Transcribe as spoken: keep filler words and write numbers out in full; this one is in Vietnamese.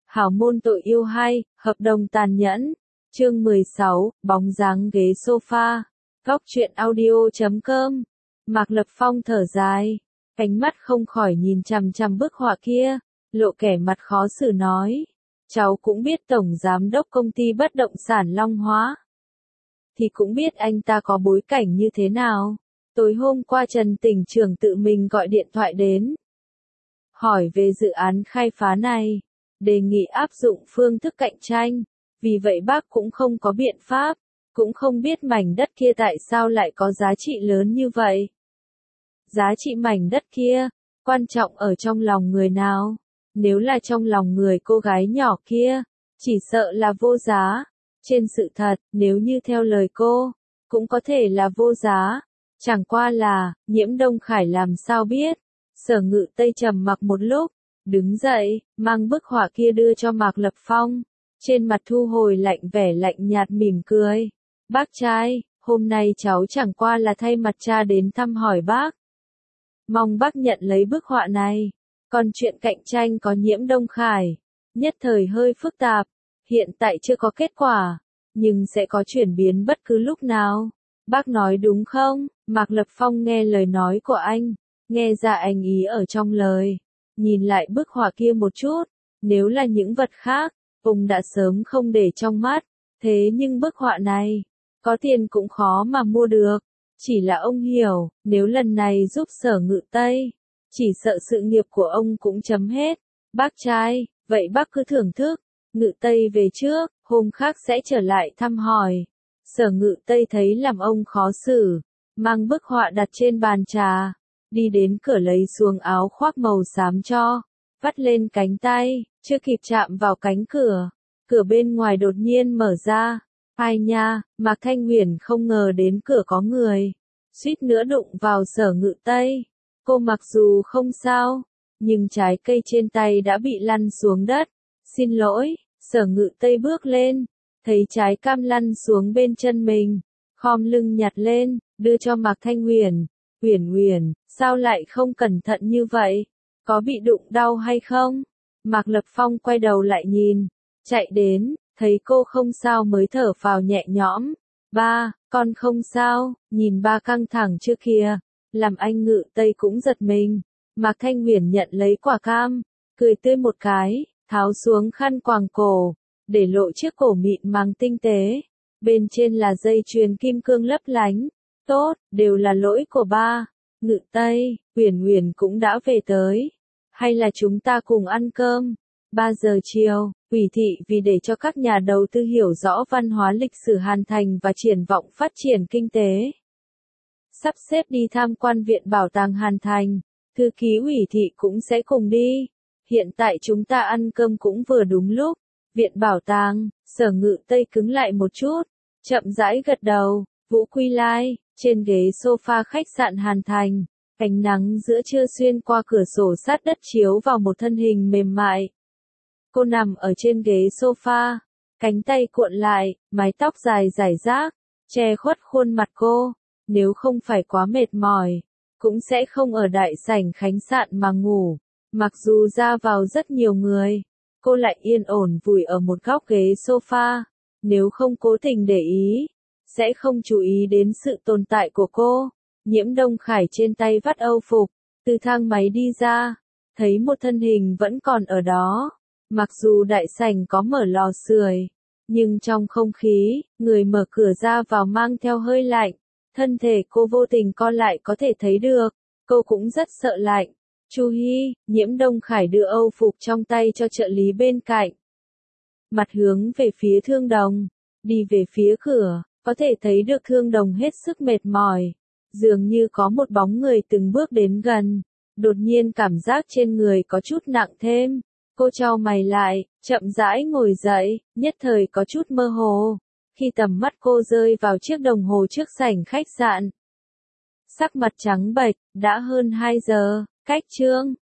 Hảo môn tội yêu hay, hợp đồng tàn nhẫn. Chương mười sáu, bóng dáng ghế sofa. Góc truyện audio chấm com. Mạc Lập Phong thở dài, ánh mắt không khỏi nhìn chằm chằm bức họa kia, lộ vẻ mặt khó xử nói. Cháu cũng biết tổng giám đốc công ty bất động sản Long Hóa. Thì cũng biết anh ta có bối cảnh như thế nào. Tối hôm qua Trần tỉnh trưởng tự mình gọi điện thoại đến. Hỏi về dự án khai phá này. Đề nghị áp dụng phương thức cạnh tranh. Vì vậy bác cũng không có biện pháp. Cũng không biết mảnh đất kia tại sao lại có giá trị lớn như vậy. Giá trị mảnh đất kia, quan trọng ở trong lòng người nào? Nếu là trong lòng người cô gái nhỏ kia, chỉ sợ là vô giá. Trên sự thật, nếu như theo lời cô, cũng có thể là vô giá. Chẳng qua là, Nhiễm Đông Khải làm sao biết. Sở Ngự Tây trầm mặc một lúc, đứng dậy, mang bức họa kia đưa cho Mạc Lập Phong. Trên mặt thu hồi lạnh vẻ lạnh nhạt mỉm cười. Bác trai, hôm nay cháu chẳng qua là thay mặt cha đến thăm hỏi bác. Mong bác nhận lấy bức họa này. Còn chuyện cạnh tranh có Nhiễm Đông Khải, nhất thời hơi phức tạp, hiện tại chưa có kết quả, nhưng sẽ có chuyển biến bất cứ lúc nào. Bác nói đúng không? Mạc Lập Phong nghe lời nói của anh, nghe ra anh ý ở trong lời. Nhìn lại bức họa kia một chút, nếu là những vật khác, ông đã sớm không để trong mắt. Thế nhưng bức họa này, có tiền cũng khó mà mua được. Chỉ là ông hiểu, nếu lần này giúp Sở Ngự Tây, chỉ sợ sự nghiệp của ông cũng chấm hết. Bác trai, vậy bác cứ thưởng thức. Ngự Tây về trước, hôm khác sẽ trở lại thăm hỏi. Sở Ngự Tây thấy làm ông khó xử, mang bức họa đặt trên bàn trà, đi đến cửa lấy xuống áo khoác màu xám cho, vắt lên cánh tay, chưa kịp chạm vào cánh cửa, cửa bên ngoài đột nhiên mở ra. Ai nha, Mạc Thanh Huyền không ngờ đến cửa có người, suýt nữa đụng vào Sở Ngự Tây. Cô mặc dù không sao, nhưng trái cây trên tay đã bị lăn xuống đất. Xin lỗi. Sở Ngự Tây bước lên, thấy trái cam lăn xuống bên chân mình, khom lưng nhặt lên, đưa cho Mạc Thanh Huyền. Huyền Huyền, sao lại không cẩn thận như vậy? Có bị đụng đau hay không? Mạc Lập Phong quay đầu lại nhìn, chạy đến, thấy cô không sao mới thở phào nhẹ nhõm. Ba, con không sao, nhìn ba căng thẳng trước kia, làm anh Ngự Tây cũng giật mình. Mạc Thanh Huyền nhận lấy quả cam, cười tươi một cái, tháo xuống khăn quàng cổ, để lộ chiếc cổ mịn màng tinh tế. Bên trên là dây chuyền kim cương lấp lánh. Tốt, đều là lỗi của ba. Ngự Tây, Huyền Huyền cũng đã về tới. Hay là chúng ta cùng ăn cơm? ba giờ chiều, ủy thị vì để cho các nhà đầu tư hiểu rõ văn hóa lịch sử Hàn Thành và triển vọng phát triển kinh tế. Sắp xếp đi tham quan Viện Bảo tàng Hàn Thành, thư ký ủy thị cũng sẽ cùng đi. Hiện tại chúng ta ăn cơm cũng vừa đúng lúc. Viện Bảo tàng, Sở Ngự Tây cứng lại một chút, chậm rãi gật đầu. Vũ Quy Lai, trên ghế sofa khách sạn Hàn Thành, ánh nắng giữa trưa xuyên qua cửa sổ sát đất chiếu vào một thân hình mềm mại. Cô nằm ở trên ghế sofa, cánh tay cuộn lại, mái tóc dài rải rác, che khuất khuôn mặt cô. Nếu không phải quá mệt mỏi, cũng sẽ không ở đại sảnh khách sạn mà ngủ. Mặc dù ra vào rất nhiều người, cô lại yên ổn vùi ở một góc ghế sofa. Nếu không cố tình để ý, sẽ không chú ý đến sự tồn tại của cô. Nhiễm Đông Khải trên tay vắt âu phục, từ thang máy đi ra, thấy một thân hình vẫn còn ở đó. Mặc dù đại sảnh có mở lò sưởi, nhưng trong không khí, người mở cửa ra vào mang theo hơi lạnh. Thân thể cô vô tình co lại có thể thấy được, cô cũng rất sợ lạnh. Chu Hi, Nhiễm Đông Khải đưa âu phục trong tay cho trợ lý bên cạnh. Mặt hướng về phía Thương Đồng, đi về phía cửa, có thể thấy được Thương Đồng hết sức mệt mỏi. Dường như có một bóng người từng bước đến gần, đột nhiên cảm giác trên người có chút nặng thêm. Cô chau mày lại, chậm rãi ngồi dậy, nhất thời có chút mơ hồ. Khi tầm mắt cô rơi vào chiếc đồng hồ trước sảnh khách sạn. Sắc mặt trắng bệch, đã hơn hai giờ, cách chương.